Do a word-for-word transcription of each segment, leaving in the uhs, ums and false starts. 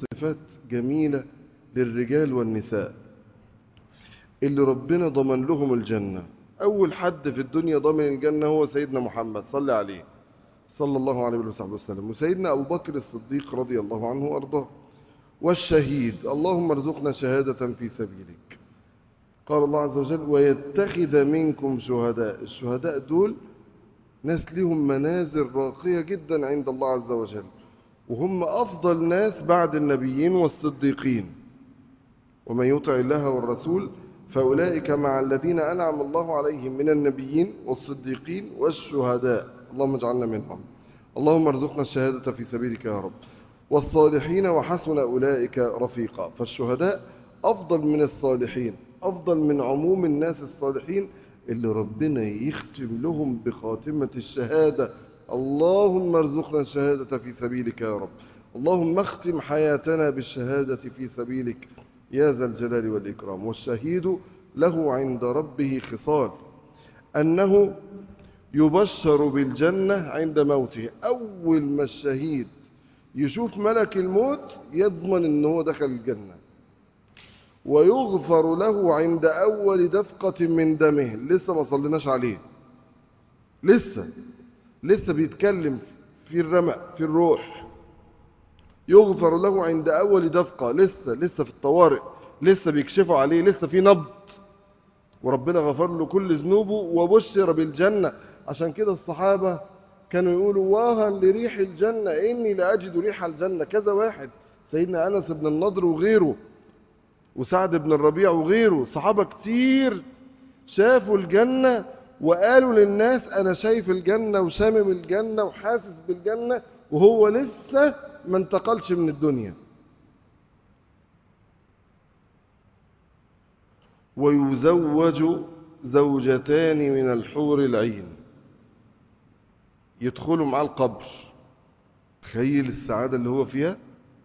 صفات جميلة للرجال والنساء اللي ربنا ضمن لهم الجنة. أول حد في الدنيا ضمن الجنة هو سيدنا محمد صلى عليه صلى الله عليه وصحبه وسلم، وسيدنا أبو بكر الصديق رضي الله عنه وأرضاه، والشهيد. اللهم ارزقنا شهادة في سبيلك. قال الله عز وجل: ويتخذ منكم شهداء. الشهداء دول ناس لهم منازل راقية جدا عند الله عز وجل، وهم أفضل ناس بعد النبيين والصديقين. ومن يطع الله والرسول فأولئك مع الذين أنعم الله عليهم من النبيين والصديقين والشهداء. اللهم اجعلنا منهم. اللهم ارزقنا الشهادة في سبيلك يا رب. والصالحين وحسن أولئك رفيقا. فالشهداء أفضل من الصالحين، أفضل من عموم الناس الصالحين اللي ربنا يختم لهم بخاتمة الشهادة. اللهم ارزقنا الشهادة في سبيلك يا رب. اللهم اختم حياتنا بالشهادة في سبيلك يا ذا الجلال والإكرام. والشهيد له عند ربه خصال: أنه يبشر بالجنة عند موته. أول ما الشهيد يشوف ملك الموت يضمن أنه دخل الجنة، ويغفر له عند أول دفقة من دمه. لسه ما صليناش عليه، لسه لسه بيتكلم في الرمق في الروح. يغفر له عند أول دفقة، لسه لسه في الطوارئ، لسه بيكشفوا عليه، لسه في نبض، وربنا غفر له كل ذنوبه وبشر بالجنة. عشان كده الصحابة كانوا يقولوا: واها لريح الجنة، إني لأجد ريح الجنة. كذا واحد، سيدنا أنس بن النضر وغيره، وسعد بن الربيع وغيره، صحابة كتير شافوا الجنة وقالوا للناس: أنا شايف الجنة وشامم الجنة وحاسس بالجنة، وهو لسه ما انتقلش من الدنيا. ويزوج زوجتان من الحور العين، يدخلوا مع القبر. تخيل السعادة اللي هو فيها.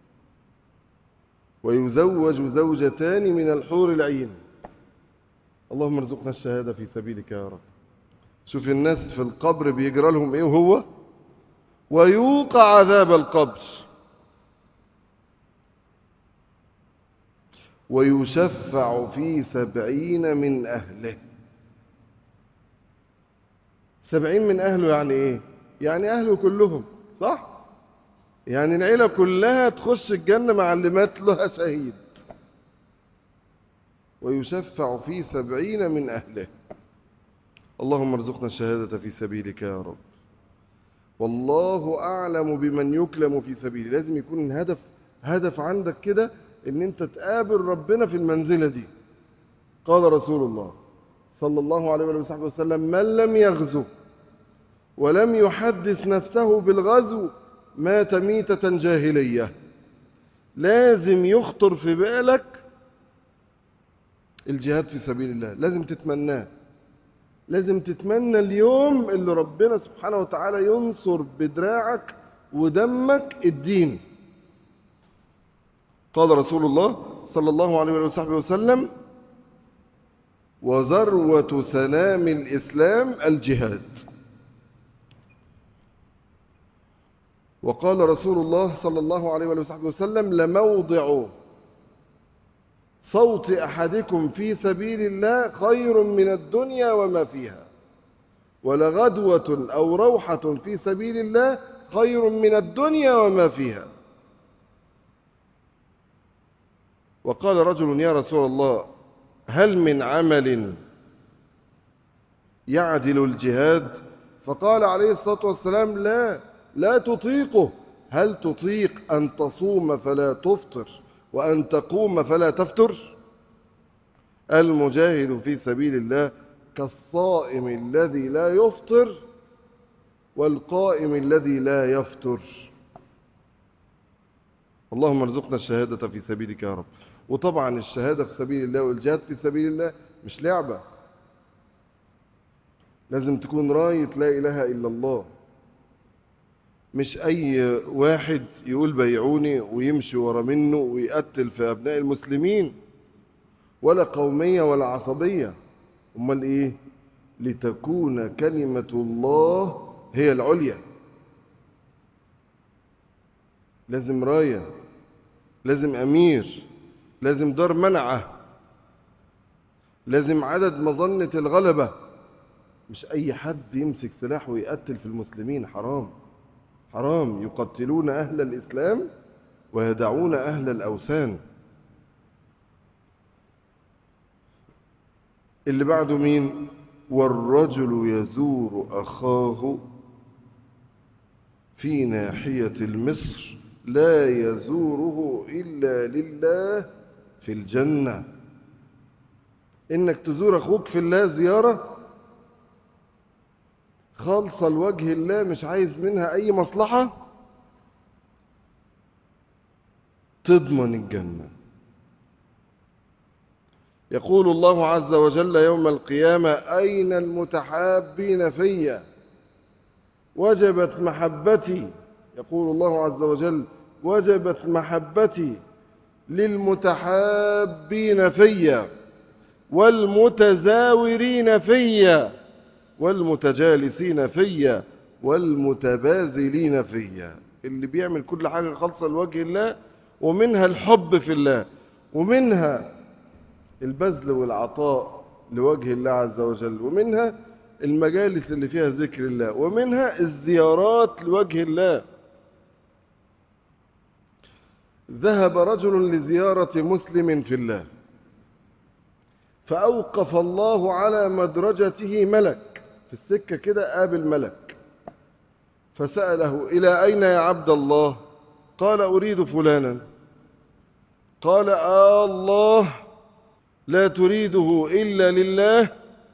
ويزوج زوجتان من الحور العين. اللهم ارزقنا الشهادة في سبيلك يا رب. شوف الناس في القبر بيجرى لهم ايه وهو ويوقع عذاب القبر. ويشفع في سبعين من أهله. سبعين من أهله يعني ايه؟ يعني أهله كلهم، صح؟ يعني العيلة كلها تخش الجنة مع اللي مات لها شهيد. ويشفع في سبعين من أهله. اللهم ارزقنا الشهادة في سبيلك يا رب. والله أعلم بمن يكلم في سبيله. لازم يكون الهدف هدف عندك كده ان انت تقابل ربنا في المنزلة دي. قال رسول الله صلى الله عليه وصحبه وسلم: من لم يغزو ولم يحدث نفسه بالغزو مات ميتة جاهلية. لازم يخطر في بالك الجهاد في سبيل الله، لازم تتمناه، لازم تتمنى اليوم اللي ربنا سبحانه وتعالى ينصر بدراعك ودمك الدين. قال رسول الله صلى الله عليه وصحبه وسلم: وذروة سنام الإسلام الجهاد. وقال رسول الله صلى الله عليه وصحبه وسلم: لموضع صوت أحدكم في سبيل الله خير من الدنيا وما فيها، ولغدوة أو روحة في سبيل الله خير من الدنيا وما فيها. وقال رجل: يا رسول الله، هل من عمل يعدل الجهاد؟ فقال عليه الصلاة والسلام: لا لا تطيقه. هل تطيق أن تصوم فلا تفطر وأن تقوم فلا تفتر؟ المجاهد في سبيل الله كالصائم الذي لا يفطر والقائم الذي لا يفتر. اللهم ارزقنا الشهادة في سبيلك يا رب. وطبعا الشهادة في سبيل الله والجهاد في سبيل الله مش لعبة. لازم تكون راية لا إله إلا الله، مش أي واحد يقول بيعوني ويمشي ورا منه ويقتل في أبناء المسلمين، ولا قومية ولا عصبية. أمال إيه؟ لتكون كلمة الله هي العليا. لازم راية. لازم أمير، لازم دار منعة، لازم عدد مظنة الغلبة. مش أي حد يمسك سلاح ويقتل في المسلمين، حرام حرام. يقتلون أهل الإسلام ويدعون أهل الأوثان. اللي بعده مين؟ والرجل يزور أخاه في ناحية المصر لا يزوره إلا لله في الجنة. إنك تزور أخوك في الله زيارة خالصة لوجه الله، مش عايز منها أي مصلحة، تضمن الجنة. يقول الله عز وجل يوم القيامة: أين المتحابين في وجبت محبتي. يقول الله عز وجل: وجبت محبتي للمتحابين في والمتزاورين في والمتجالسين في والمتباذلين في. اللي بيعمل كل حاجة خالصة لوجه الله، ومنها الحب في الله، ومنها البذل والعطاء لوجه الله عز وجل، ومنها المجالس اللي فيها ذكر الله، ومنها الزيارات لوجه الله. ذهب رجل لزيارة مسلم في الله، فأوقف الله على مدرجته ملك في السكة كده، قابل ملك فسأله: إلى أين يا عبد الله؟ قال: أريد فلانا. قال: آه الله لا تريده إلا لله؟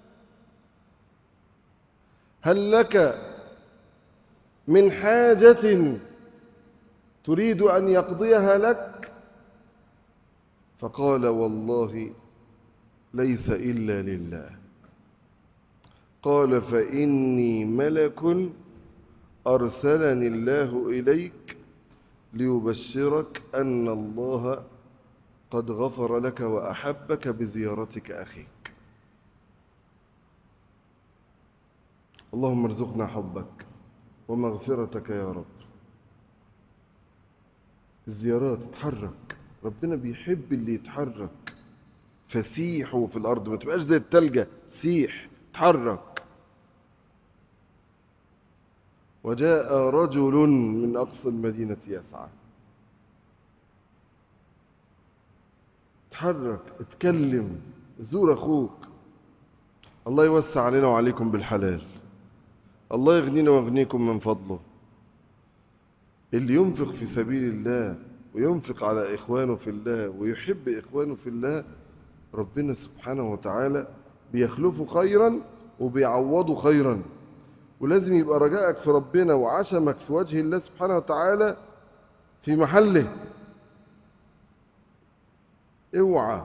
هل لك من حاجة تريد أن يقضيها لك؟ فقال: والله ليس إلا لله. قال: فإني ملك أرسلني الله إليك ليبشرك أن الله قد غفر لك وأحبك بزيارتك أخيك. اللهم ارزقنا حبك ومغفرتك يا رب. الزيارات، اتحرك، ربنا بيحب اللي يتحرك. فسيحوا في الأرض، ما تبقاش زي التلجة، سيح، اتحرك. وجاء رجل من أقصى المدينة يسعى. اتحرك، اتكلم، زور أخوك. الله يوسع علينا وعليكم بالحلال، الله يغنينا ويغنيكم من فضله. اللي ينفق في سبيل الله وينفق على إخوانه في الله ويحب إخوانه في الله، ربنا سبحانه وتعالى بيخلفه خيرا وبيعوضه خيرا. ولازم يبقى رجائك في ربنا وعشمك في وجه الله سبحانه وتعالى في محله. اوعى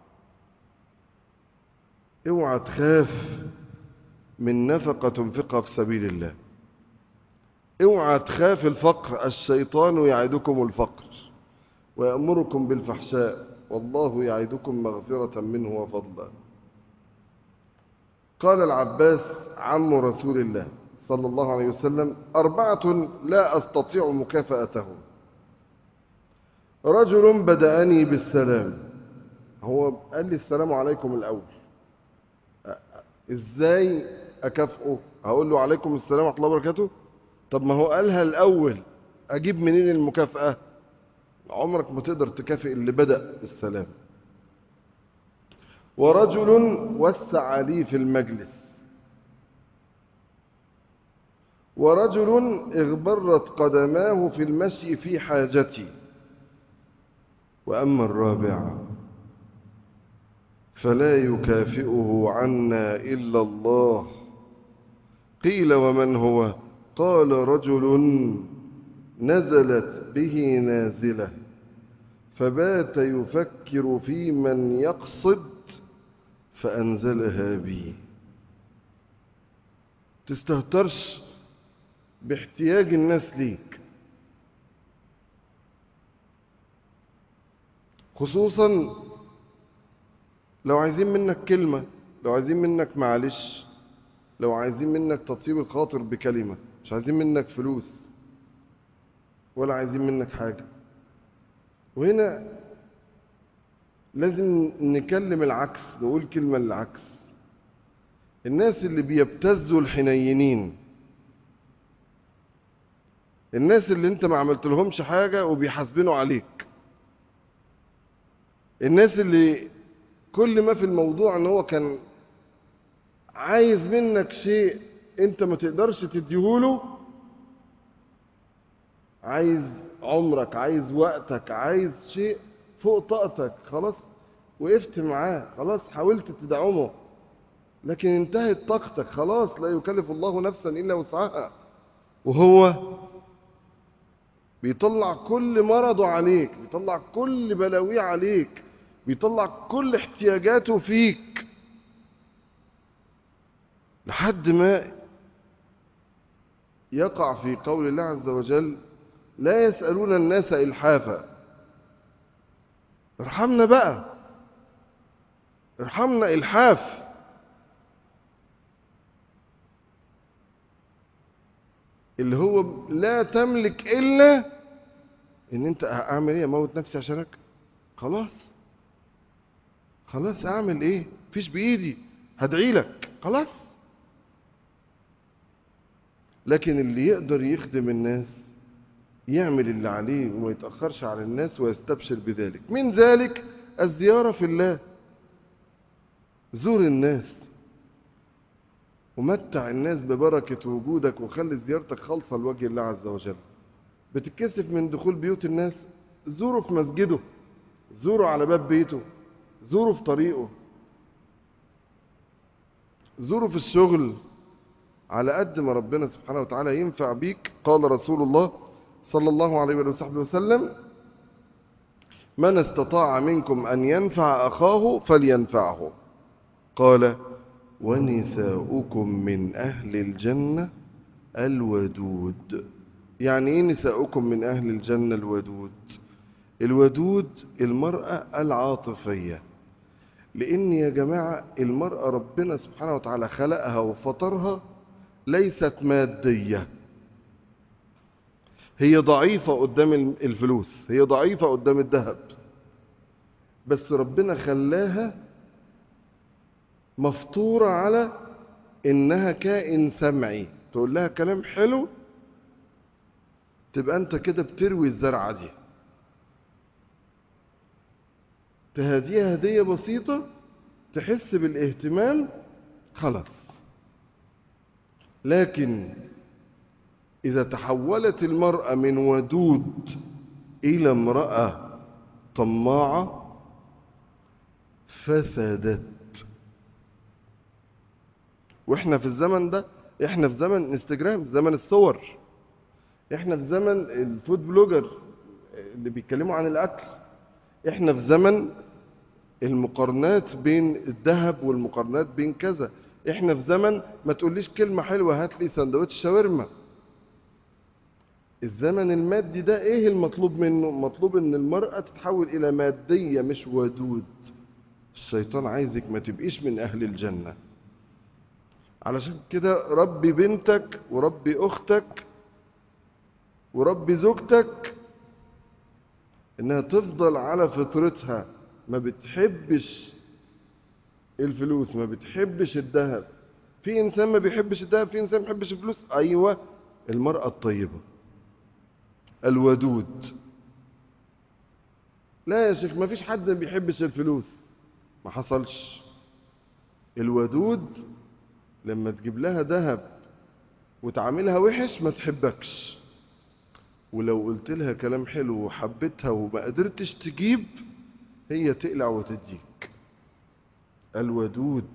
اوعى تخاف من نفقة تنفقها في سبيل الله. اوعى تخاف الفقر. الشيطان يعدكم الفقر ويأمركم بالفحشاء والله يعدكم مغفرة منه وفضلا. قال العباس عم رسول الله صلى الله عليه وسلم: أربعة لا أستطيع مكافأتهم. رجل بدأني بالسلام. هو قال لي السلام عليكم الأول، إزاي أكافئه؟ هقول له عليكم السلام ورحمة الله وبركاته؟ طب ما هو قالها الأول، أجيب منين المكافأة؟ عمرك ما تقدر تكافئ اللي بدأ السلام. ورجل وسع لي في المجلس. ورجل اغبرت قدماه في المشي في حاجتي. وأما الرابع فلا يكافئه عنا إلا الله. قيل: ومن هو؟ قال: رجل نزلت به نازلة فبات يفكر في من يقصد فأنزلها بي. تستهترش باحتياج الناس ليك، خصوصا لو عايزين منك كلمة، لو عايزين منك معلش، لو عايزين منك تطيب الخاطر بكلمة. مش عايزين منك فلوس ولا عايزين منك حاجة، وهنا لازم نكلم العكس، نقول كلمة للعكس. الناس اللي بيبتزوا الحنينين، الناس اللي انت ما عملت لهمش حاجة وبيحاسبينوا عليك، الناس اللي كل ما في الموضوع ان هو كان عايز منك شيء انت ما تقدرش تديهوله، عايز عمرك، عايز وقتك، عايز شيء فوق طاقتك، خلاص وقفت معاه، خلاص حاولت تدعمه، لكن انتهت طاقتك، خلاص لا يكلف الله نفسا الا وسعها، وهو بيطلع كل مرضه عليك، بيطلع كل بلاويه عليك، بيطلع كل احتياجاته فيك، لحد ما يقع في قول الله عز وجل: لا يسألون الناس إلحافا. ارحمنا بقى، ارحمنا إلحاف. اللي هو لا تملك إلا إن أنت أعمل إيه؟ أموت نفسي عشانك؟ خلاص خلاص أعمل إيه؟ مفيش بإيدي، هدعي لك، خلاص. لكن اللي يقدر يخدم الناس يعمل اللي عليه وما يتأخرش على الناس ويستبشر بذلك. من ذلك الزيارة في الله. زور الناس ومتع الناس ببركة وجودك، وخلي زيارتك خالصة لوجه الله عز وجل. بتتكسف من دخول بيوت الناس؟ زوره في مسجده، زوره على باب بيته، زوره في طريقه، زوره في الشغل، على قد ما ربنا سبحانه وتعالى ينفع بيك. قال رسول الله صلى الله عليه وصحبه وسلم: من استطاع منكم أن ينفع أخاه فلينفعه. قال: ونساؤكم من أهل الجنة الودود. يعني إيه نساؤكم من أهل الجنة الودود؟ الودود المرأة العاطفية. لأن يا جماعة المرأة ربنا سبحانه وتعالى خلقها وفطرها ليست مادية، هي ضعيفة قدام الفلوس، هي ضعيفة قدام الذهب، بس ربنا خلاها مفطورة على إنها كائن سمعي. تقول لها كلام حلو تبقى أنت كده بتروي الزرعة دي، تهديها هدية بسيطة تحس بالاهتمام، خلاص. لكن إذا تحولت المرأة من ودود إلى امرأة طماعة فسدت. واحنا في الزمن ده، احنا في زمن انستجرام، زمن الصور، احنا في زمن الفود بلوجر اللي بيتكلموا عن الاكل، احنا في زمن المقارنات بين الذهب والمقارنات بين كذا، احنا في زمن ما تقوليش كلمة حلوة هات لي سندوتش شاورما. الزمن المادي ده ايه المطلوب منه؟ مطلوب ان المرأة تتحول الى مادية مش ودود. الشيطان عايزك ما تبقيش من اهل الجنة. علشان كده ربي بنتك وربي اختك وربي زوجتك انها تفضل على فطرتها، ما بتحبش الفلوس، ما بتحبش الذهب. في انسان ما بيحبش الذهب، في انسان ما بيحبش الفلوس. ايوه، المرأة الطيبة الودود. لا يا شيخ ما فيش حد ما بيحبش الفلوس، ما حصلش. الودود لما تجيب لها ذهب وتعاملها وحش ما تحبكش، ولو قلت لها كلام حلو وحبتها وما قدرتش تجيب، هي تقلع وتديك. الودود.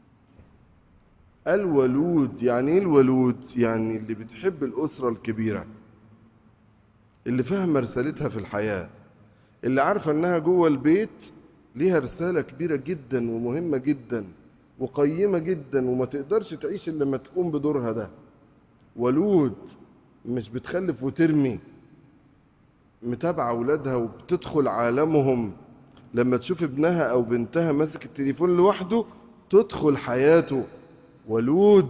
الولود يعني ايه الولود؟ يعني اللي بتحب الأسرة الكبيرة، اللي فاهمة رسالتها في الحياة، اللي عارفة انها جوه البيت ليها رسالة كبيرة جدا ومهمة جدا وقيمة جدا، وما تقدرش تعيش الا لما تقوم بدورها ده. ولود، مش بتخلف وترمي، متابعة أولادها وبتدخل عالمهم. لما تشوف ابنها أو بنتها ماسك التليفون لوحده تدخل حياته. ولود،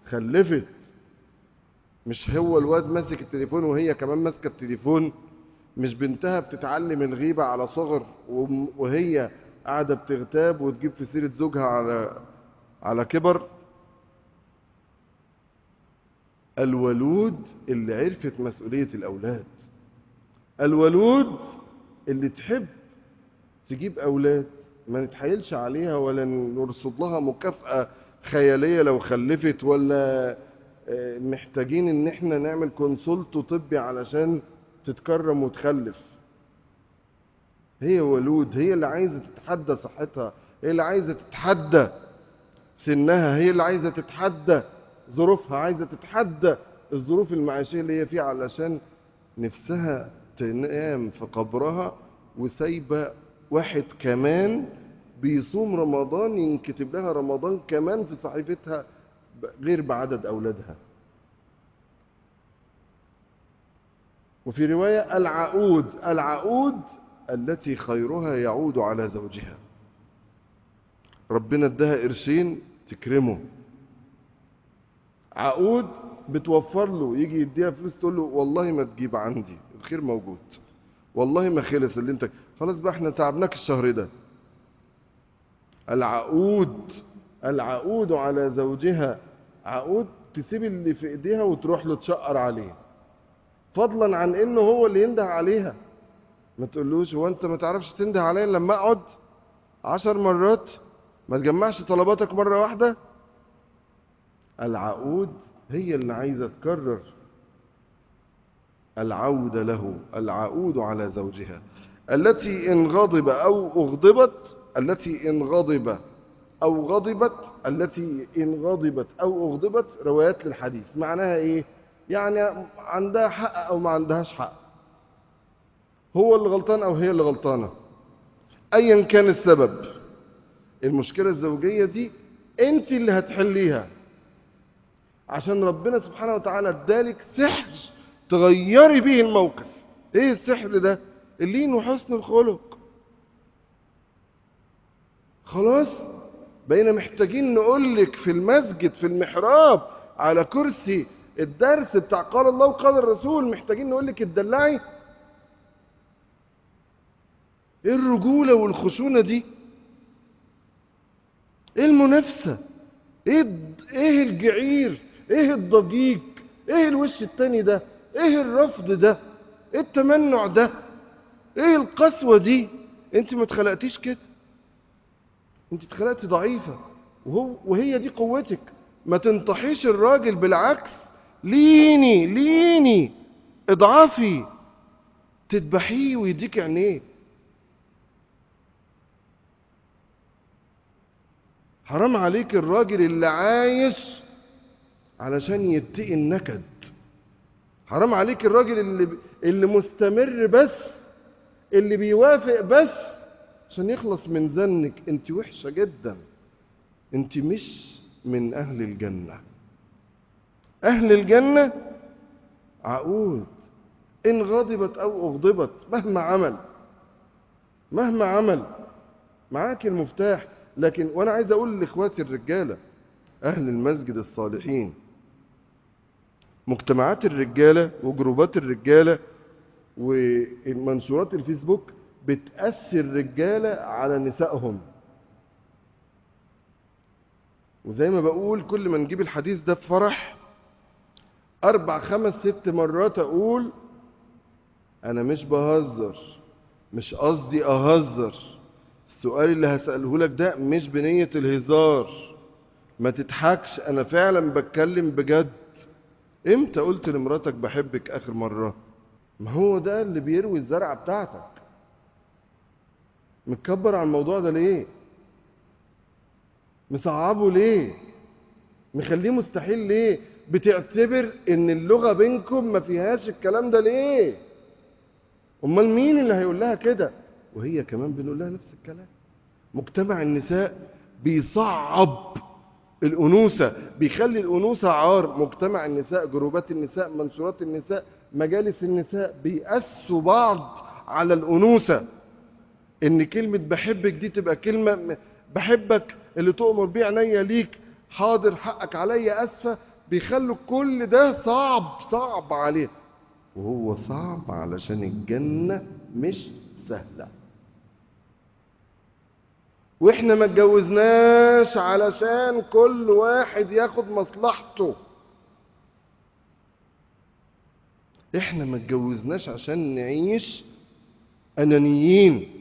خلفت، مش هو الواد ماسك التليفون وهي كمان ماسكة التليفون، مش بنتها بتتعلم الغيبة على صغر وهي قاعدة بتغتاب وتجيب في سيرة زوجها على على كبر. الولود اللي عرفت مسؤولية الأولاد، الولود اللي تحب تجيب أولاد ما نتحايلش عليها ولا نرصد لها مكافأة خيالية لو خلفت، ولا محتاجين ان احنا نعمل كونسولت طبي علشان تتكرم وتخلف. هي ولود، هي اللي عايزة تتحدى صحتها، هي اللي عايزة تتحدى سنها، هي اللي عايزة تتحدى ظروفها، عايزة تتحدى الظروف المعيشية اللي هي فيها علشان نفسها تنام في قبرها وسايبة واحد كمان بيصوم رمضان ينكتب لها رمضان كمان في صحيفتها غير بعدد أولادها. وفي رواية العقود، العقود التي خيرها يعود على زوجها. ربنا اداها قرشين تكرمه، عقود بتوفر له، يجي يديها فلوس تقول له والله ما تجيب عندي، الخير موجود، والله ما خلص اللي انت خلاص بقى احنا تعبناك الشهر ده. العقود، العقود على زوجها، عقود تسيب اللي في ايديها وتروح له تشقر عليه، فضلا عن انه هو اللي ينده عليها. ما تقولوش هو انت ما تعرفش تنده عليا لما اقعد عشر مرات، ما تجمعش طلباتك مرة واحدة. العقود هي اللي عايزة تكرر العودة له، العقود على زوجها. التي إن غضب أو أغضبت، التي إن غضب أو غضبت، التي إن غضبت أو أغضبت روايات للحديث. معناها إيه؟ يعني عندها حق أو ما عندهاش حق، هو اللي غلطان أو هي اللي غلطانة، أيا كان السبب. المشكلة الزوجية دي أنت اللي هتحليها، عشان ربنا سبحانه وتعالى ادالك سحر تغيري به الموقف. ايه السحر ده؟ اللين وحسن الخلق. خلاص بقينا محتاجين نقولك في المسجد في المحراب على كرسي الدرس بتاع قال الله وقال الرسول، محتاجين نقولك اتدلعي. ايه الرجولة والخشونة دي؟ ايه المنافسة؟ ايه ايه الجعير؟ ايه الضجيج؟ ايه الوش التاني ده؟ ايه الرفض ده؟ ايه التمنع ده؟ ايه القسوة دي؟ انت ما اتخلقتيش كده، انت اتخلقتي ضعيفة، وهو وهي دي قوتك. ما تنطحيش الراجل، بالعكس ليني ليني اضعفي، تذبحيه ويديك عينيه. حرام عليك الراجل اللي عايش علشان يتقي النكد، حرام عليك الراجل اللي اللي مستمر بس، اللي بيوافق بس عشان يخلص من ذنك. انت وحشة جدا، انت مش من اهل الجنة. اهل الجنة عقود، ان غضبت او اغضبت مهما عمل، مهما عمل معاك المفتاح. لكن وانا عايز اقول لاخواتي الرجالة اهل المسجد الصالحين، مجتمعات الرجالة وجروبات الرجالة ومنشورات الفيسبوك بتأثر الرجالة على نسائهم. وزي ما بقول كل ما نجيب الحديث ده في فرح أربع خمس ست مرات أقول أنا مش بهزر، مش قصدي أهزر، السؤال اللي هسأله لك ده مش بنية الهزار، ما تضحكش، أنا فعلا بتكلم بجد. إمتى قلت لمراتك بحبك آخر مرة؟ ما هو ده اللي بيروي الزرعة بتاعتك. متكبر على الموضوع ده ليه؟ مصعبه ليه؟ مخليه مستحيل ليه؟ بتعتبر ان اللغة بينكم ما فيهاش الكلام ده ليه؟ امال مين اللي هيقول لها كده؟ وهي كمان بنقول لها نفس الكلام. مجتمع النساء بيصعب الأنوثة، بيخلي الأنوثة عار. مجتمع النساء، جروبات النساء، منشورات النساء، مجالس النساء بيأسوا بعض على الأنوثة، ان كلمة بحبك دي تبقى كلمة بحبك اللي تؤمر بيه عينيا ليك، حاضر حقك عليا اسفة، بيخلوا كل ده صعب صعب عليه. وهو صعب علشان الجنة مش سهلة. واحنا ما اتجوزناش علشان كل واحد ياخد مصلحته. احنا ما اتجوزناش عشان نعيش انانيين.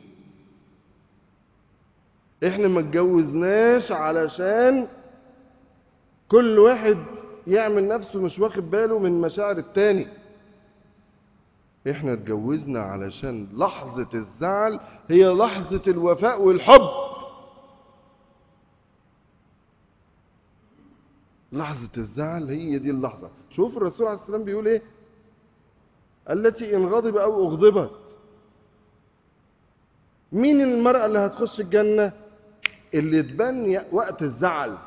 احنا ما اتجوزناش علشان كل واحد يعمل نفسه مش واخد باله من مشاعر التاني. احنا اتجوزنا علشان لحظة الزعل هي لحظة الوفاء والحب. لحظة الزعل هي دي اللحظة. شوف الرسول عليه السلام بيقول ايه؟ التي ان غضب او اغضبت. مين المرأة اللي هتخش الجنة؟ اللي تبان وقت الزعل،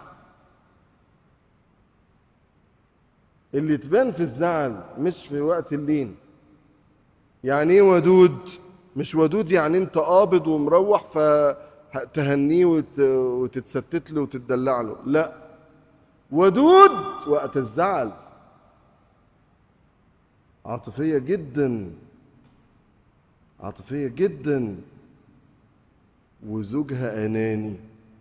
اللي تبان في الزعل مش في وقت اللين. يعني ايه ودود؟ مش ودود يعني انت قابض ومروح فتهنيه وت... وتتستت له وتدلع له، لا، ودود وقت الزعل، عاطفية جدا، عاطفية جدا، وزوجها أناني،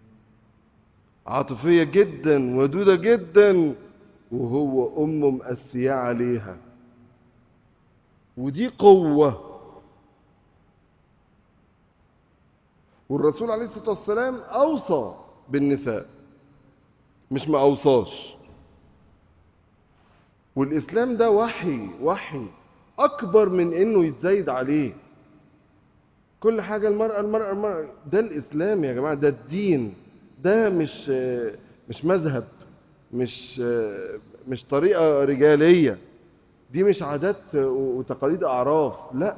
عاطفية جدا ودودة جدا، وهو أمه مأسياه عليها. ودي قوة. والرسول عليه الصلاة والسلام أوصى بالنساء، مش ما أوصاش. والإسلام ده وحي، وحي أكبر من إنه يتزايد عليه. كل حاجة المرأة المرأة المرأة، ده الإسلام يا جماعة، ده الدين، ده مش مش مذهب، مش مش طريقة رجالية، دي مش عادات وتقاليد أعراف، لا،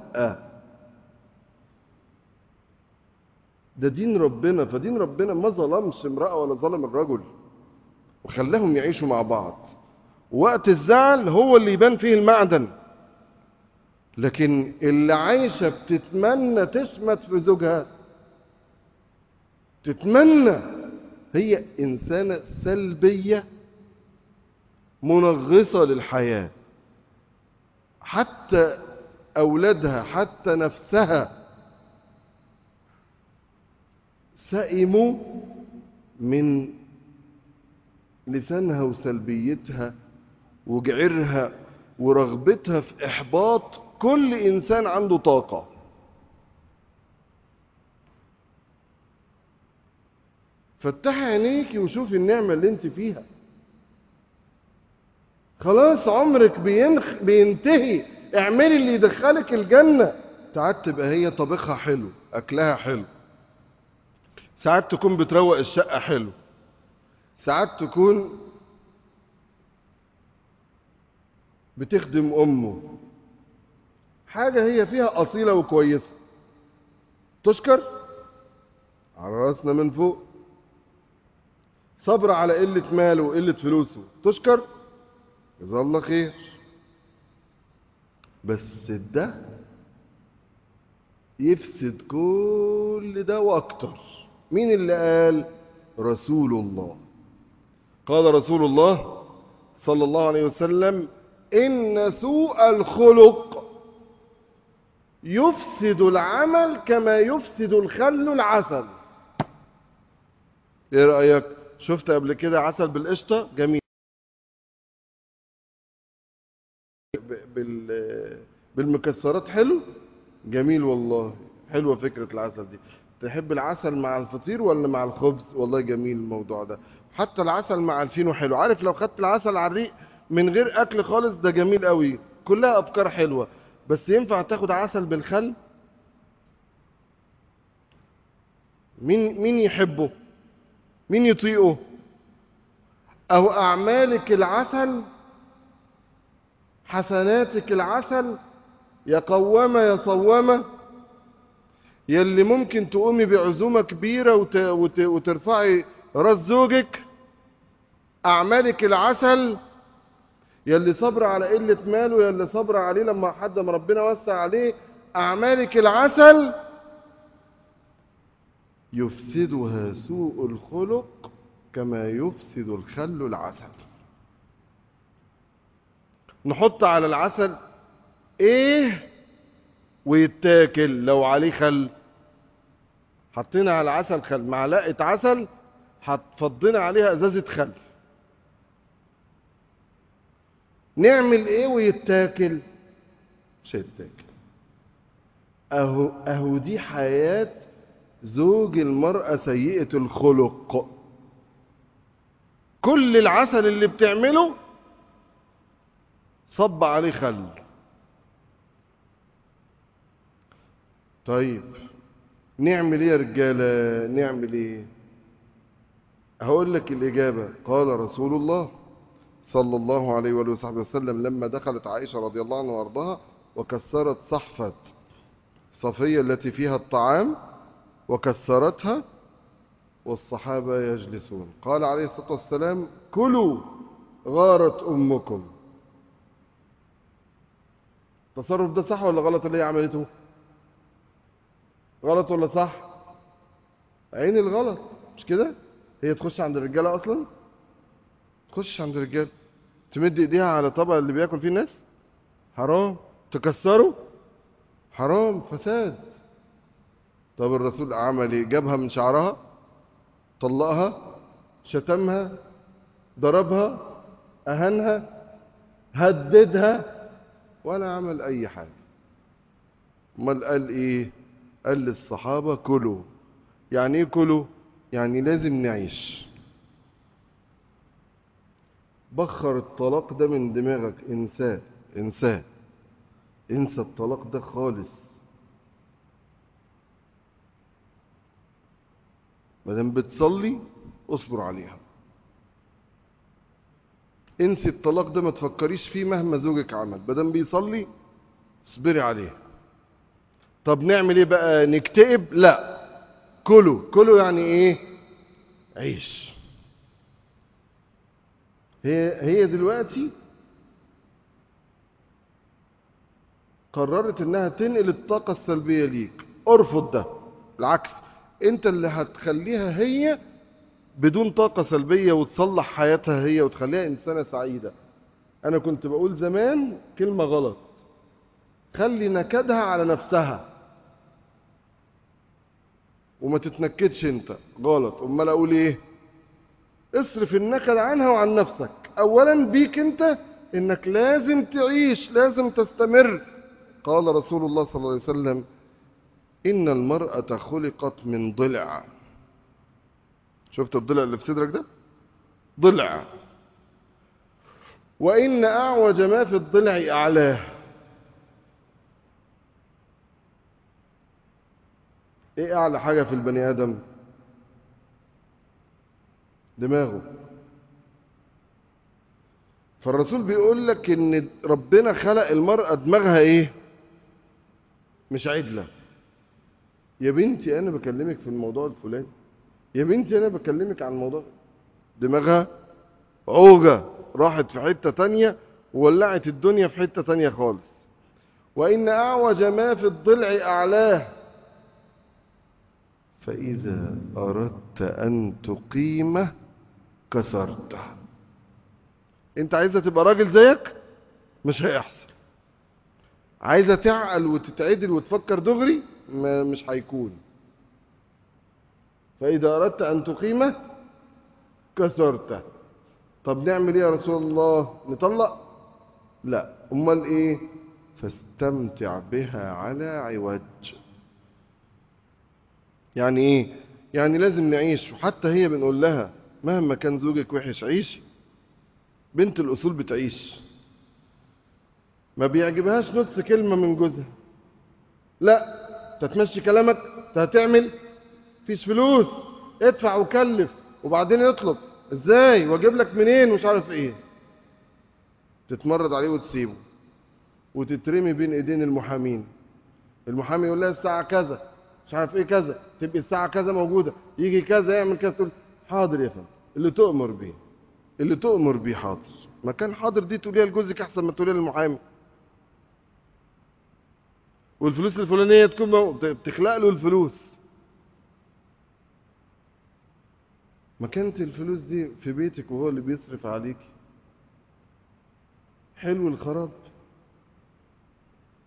ده دين ربنا. فدين ربنا ما ظلمش امرأة ولا ظلم الرجل، وخلاهم يعيشوا مع بعض. وقت الزعل هو اللي يبان فيه المعدن. لكن اللي عايشة بتتمنى تشمت في زوجها، تتمنى، هي إنسانة سلبية منغصة للحياة. حتى أولادها، حتى نفسها سئموا من لسانها وسلبيتها وجعرها ورغبتها في إحباط كل إنسان عنده طاقة. فتحي عينيكي وشوفي النعمة اللي انت فيها. خلاص عمرك بينخ بينتهي. اعملي اللي يدخلك الجنة. ساعات تبقى هي طبخها حلو، أكلها حلو، ساعات تكون بتروق الشقة حلو، ساعات تكون بتخدم أمه، حاجة هي فيها أصيلة وكويسة، تشكر على راسنا من فوق. صبر على قلة ماله وقلة فلوسه، تشكر، جزاه الله خير. بس ده يفسد كل ده وأكتر. مين اللي قال؟ رسول الله. قال رسول الله صلى الله عليه وسلم: إن سوء الخلق يفسد العمل كما يفسد الخل العسل. ايه رأيك؟ شفت قبل كده عسل بالقشطة؟ جميل. بال بالمكسرات حلو؟ جميل والله، حلوة فكرة العسل دي. تحب العسل مع الفطير ولا مع الخبز؟ والله جميل الموضوع ده. حتى العسل مع الفينو حلو. عارف لو خدت العسل على الريق من غير اكل خالص، ده جميل قوي. كلها افكار حلوة. بس ينفع تاخد عسل بالخل؟ مين مين يحبه؟ مين يطيقه؟ او اعمالك العسل، حسناتك العسل، يا قوامة يا صوامة، يلي ممكن تقومي بعزومة كبيرة وت... وت... وترفعي راس زوجك. أعمالك العسل، يلي صبر على قلة ماله، يلي صبر عليه لما حد ما ربنا وسع عليه. أعمالك العسل يفسدها سوء الخلق كما يفسد الخل العسل. نحط على العسل ايه ويتاكل لو عليه خل؟ حطينا على عسل خل، معلقة عسل هتفضينا عليها ازازة خل، نعمل ايه ويتاكل؟ مش هيتاكل. اهو اهو دي حياة زوج المرأة سيئة الخلق. كل العسل اللي بتعمله صب عليه خل. طيب نعمل ايه يا رجالة؟ نعمل ايه؟ هقول لك الإجابة. قال رسول الله صلى الله عليه وآله وصحبه وسلم لما دخلت عائشة رضي الله عنها وارضاها وكسرت صحفة صفية التي فيها الطعام، وكسرتها والصحابة يجلسون، قال عليه الصلاة والسلام: كلوا غارت أمكم. التصرف ده صح ولا غلط اللي هي عملته؟ غلط ولا صح؟ عين الغلط، مش كده؟ هي تخش عند الرجالة أصلا؟ تخش عند الرجالة تمد ايديها على طبق اللي بياكل فيه الناس؟ حرام. تكسره؟ حرام، فساد. طب الرسول عمل ايه؟ جابها من شعرها، طلقها، شتمها، ضربها، اهانها، هددها، ولا عمل اي حاجة. امال قال ايه؟ قال للصحابة: كلوا. يعني ايه كلوا؟ يعني لازم نعيش. بخر الطلاق ده من دماغك، انساه انساه، انسى الطلاق ده خالص. مادام بتصلي اصبر عليها. انسي الطلاق ده، ما تفكريش فيه مهما زوجك عمل، مادام بيصلي اصبري عليه. طب نعمل ايه بقى؟ نكتئب؟ لا، كله كله يعني ايه؟ عيش. هي هي دلوقتي قررت انها تنقل الطاقة السلبية ليك، ارفض ده. العكس، انت اللي هتخليها هي بدون طاقة سلبية وتصلح حياتها هي وتخليها انسانة سعيدة. انا كنت بقول زمان كلمة غلط: خلي نكدها على نفسها وما تتنكدش انت. غلط. امال اقول ايه؟ اصرف النكد عنها وعن نفسك. اولا بيك انت، انك لازم تعيش، لازم تستمر. قال رسول الله صلى الله عليه وسلم: ان المرأة خلقت من ضلع. شفت الضلع اللي في صدرك ده؟ ضلع. وان اعوج ما في الضلع اعلاه. ايه اعلى حاجة في البني ادم؟ دماغه. فالرسول بيقول لك ان ربنا خلق المرأة دماغها ايه؟ مش عدلة. يا بنتي انا بكلمك في الموضوع الفلاني، يا بنتي انا بكلمك عن الموضوع. دماغها عوجة، راحت في حتة تانية وولعت الدنيا في حتة تانية خالص. وإن أعوج ما في الضلع أعلاه، فإذا أردت أن تقيمه كسرته. أنت عايزة تبقى راجل زيك؟ مش هيحصل. عايزة تعقل وتتعدل وتفكر دغري؟ ما مش هيكون. فإذا أردت أن تقيمه كسرته. طب نعمل إيه يا رسول الله؟ نطلق؟ لا. أمال إيه؟ فاستمتع بها على عوج. يعني ايه؟ يعني لازم نعيش. وحتى هي بنقول لها مهما كان زوجك وحش عيش. بنت الاصول بتعيش، ما بيعجبهاش نص كلمة من جوزها. لا، تتمشي كلامك، هتعمل فيش فلوس، ادفع وكلف، وبعدين يطلب ازاي واجيب لك منين ومش عارف ايه. تتمرد عليه وتسيبه وتترمي بين ايدين المحامين. المحامي يقول لها الساعة كذا مش عارف ايه كذا، تبقى الساعة كذا موجودة، يجي كذا يعمل كذا، تقول حاضر يا فندم اللي تؤمر بيه، اللي تؤمر بيه حاضر. ما كان حاضر دي تقوليها لجوزك احسن ما تقوليها للمحامي. والفلوس الفلانية تكون مو... بتخلق له الفلوس. ما كانت الفلوس دي في بيتك وهو اللي بيصرف عليك. حلو الخراب.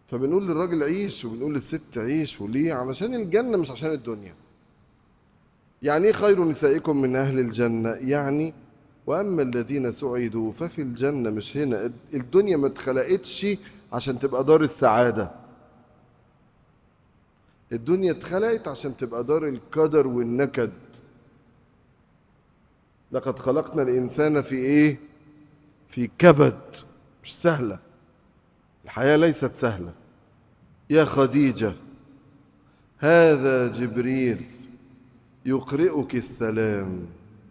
فبنقول للراجل عيش وبنقول للست عيش، وليه؟ علشان الجنة مش عشان الدنيا. يعني ايه خير نسائكم من أهل الجنة؟ يعني وأما الذين سعدوا ففي الجنة، مش هنا. الدنيا ما اتخلقتش عشان تبقى دار السعادة، الدنيا اتخلقت عشان تبقى دار القدر والنكد. لقد خلقنا الإنسان في ايه؟ في كبد. مش سهلة الحياة، ليست سهلة. يا خديجة هذا جبريل يقرئك السلام.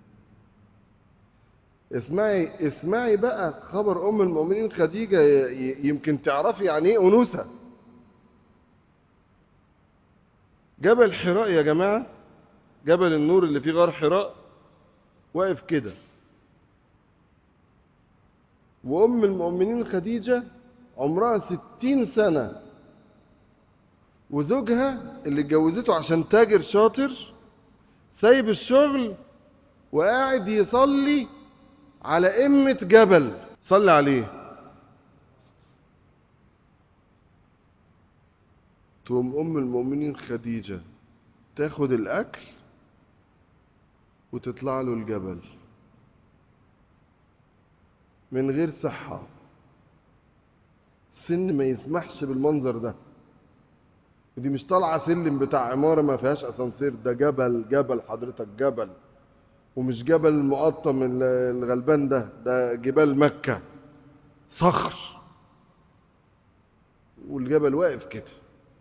اسمعي اسمعي بقى خبر أم المؤمنين خديجة، يمكن تعرفي يعني ايه أنوثة. جبل حراء يا جماعة، جبل النور اللي فيه غار حراء، واقف كده، وأم المؤمنين خديجة عمرها ستين سنة، وزوجها اللي اتجوزته عشان تاجر شاطر سايب الشغل وقاعد يصلي على قمة جبل. صلي عليه. تقوم أم المؤمنين خديجة تاخد الأكل وتطلع له الجبل من غير صحة، السن ما يسمحش بالمنظر ده. دي مش طالعة سلم بتاع عمارة ما فيهاش أسانسير، ده جبل، جبل حضرتك، جبل. ومش جبل المقطم الغلبان ده، ده جبال مكة، صخر، والجبل واقف كده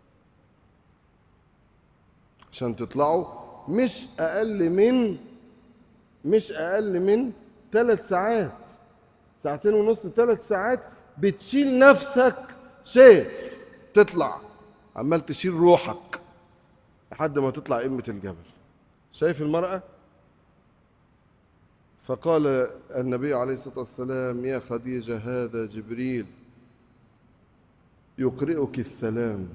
عشان تطلعوا. مش أقل من مش أقل من ثلاث ساعات، ساعتين ونص، ثلاث ساعات بتشيل نفسك شيء، تطلع عمال تشيل روحك لحد ما تطلع قمة الجبل. شايف المرأة؟ فقال النبي عليه الصلاة والسلام يا خديجة هذا جبريل يقرئك السلام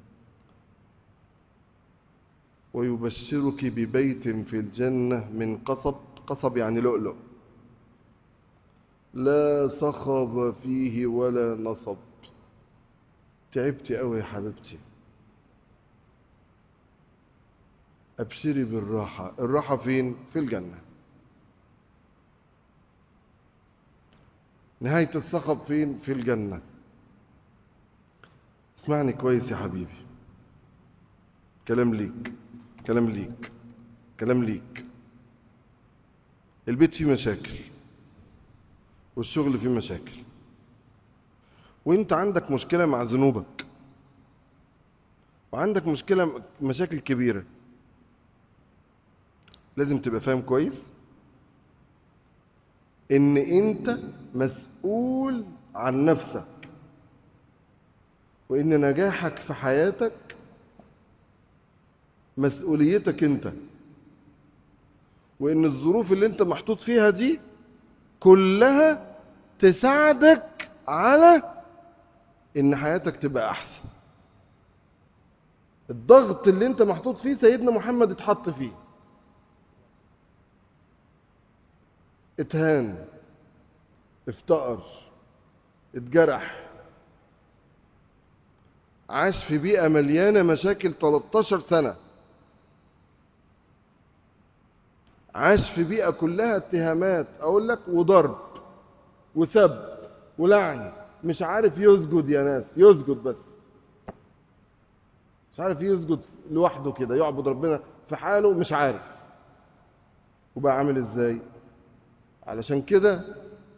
ويبشرك ببيت في الجنة من قصب. قصب يعني لؤلؤ، لا صخب فيه ولا نصب. تعبتي قوي يا حبيبتي، أبشري بالراحة. الراحة فين؟ في الجنة. نهاية الصخب فين؟ في الجنة. اسمعني كويس يا حبيبي، كلام ليك، كلام ليك، كلام ليك. البيت فيه مشاكل، والشغل فيه مشاكل، وانت عندك مشكلة مع ذنوبك، وعندك مشكلة، مشاكل كبيرة. لازم تبقى فاهم كويس ان انت مسؤول عن نفسك، وان نجاحك في حياتك مسؤوليتك انت، وان الظروف اللي انت محطوط فيها دي كلها تساعدك على ان حياتك تبقى احسن. الضغط اللي انت محطوط فيه سيدنا محمد اتحط فيه، اتهان، افتقر، اتجرح، عاش في بيئة مليانة مشاكل تلتاشر سنة، عاش في بيئة كلها اتهامات، اقول لك، وضرب وسب ولعن. مش عارف يسجد يا ناس، يسجد بس مش عارف يسجد لوحده كده، يعبد ربنا في حاله مش عارف. وبقى عامل ازاي؟ علشان كده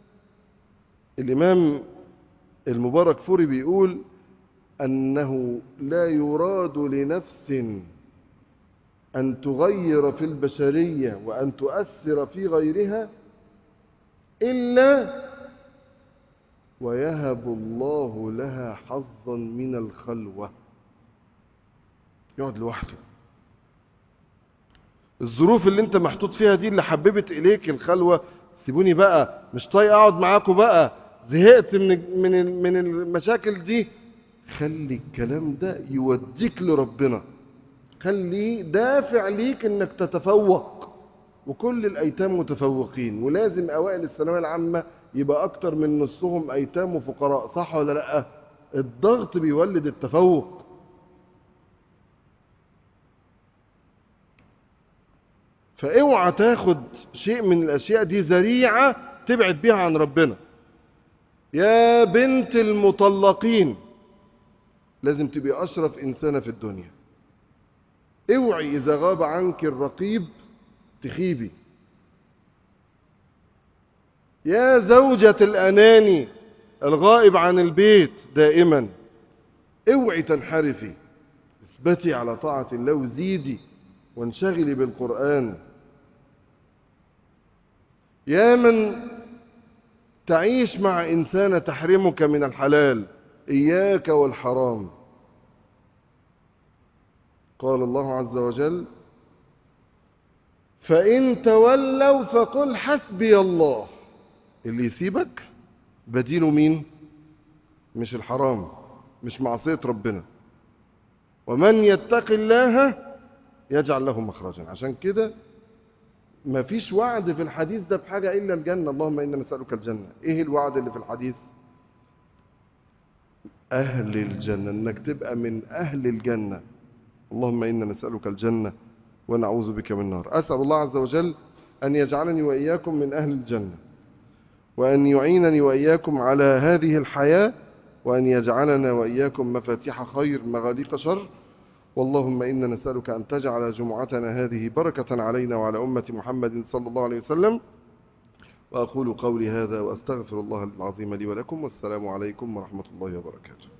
الإمام المبارك فوري بيقول أنه لا يراد لنفس أن تغير في البشرية وأن تؤثر في غيرها إلا ويهب الله لها حظا من الخلوة. يقعد لوحده. الظروف اللي انت محطوط فيها دي اللي حببت إليك الخلوة. سيبوني بقى، مش طايق أقعد معاكم بقى، زهقت من من من المشاكل دي. خلي الكلام ده يوديك لربنا، خليه دافع ليك انك تتفوق. وكل الايتام متفوقين، ولازم اوائل الثانويه العامه يبقى اكتر من نصهم ايتام وفقراء، صح ولا لا؟ الضغط بيولد التفوق. فاوعى تاخد شيء من الاشياء دي ذريعة تبعد بيها عن ربنا. يا بنت المطلقين لازم تبقي اشرف انسانة في الدنيا. اوعي اذا غاب عنك الرقيب تخيبي. يا زوجة الاناني الغائب عن البيت دائما اوعي تنحرفي. اثبتي على طاعة الله وزيدي وانشغلي بالقرآن. يا من تعيش مع إنسانة تحرمك من الحلال إياك والحرام. قال الله عز وجل فإن تولوا فقل حسبي الله. اللي يسيبك بديله مين؟ مش الحرام، مش معصية ربنا. ومن يتق الله يجعل له مخرجا. عشان كده ما فيش وعد في الحديث ده بحاجة إلا الجنة. اللهم إنا نسألك الجنة. إيه الوعد اللي في الحديث؟ أهل الجنة، إنك تبقى من أهل الجنة. اللهم إنا نسألك الجنة ونعوذ بك من النار. أسأل الله عز وجل أن يجعلني وإياكم من أهل الجنة، وأن يعينني وإياكم على هذه الحياة، وأن يجعلنا وإياكم مفاتيح خير مغاليق شر. واللهم إنا نسألك أن تجعل جمعتنا هذه بركة علينا وعلى أمة محمد صلى الله عليه وسلم. وأقول قولي هذا وأستغفر الله العظيم لي ولكم، والسلام عليكم ورحمة الله وبركاته.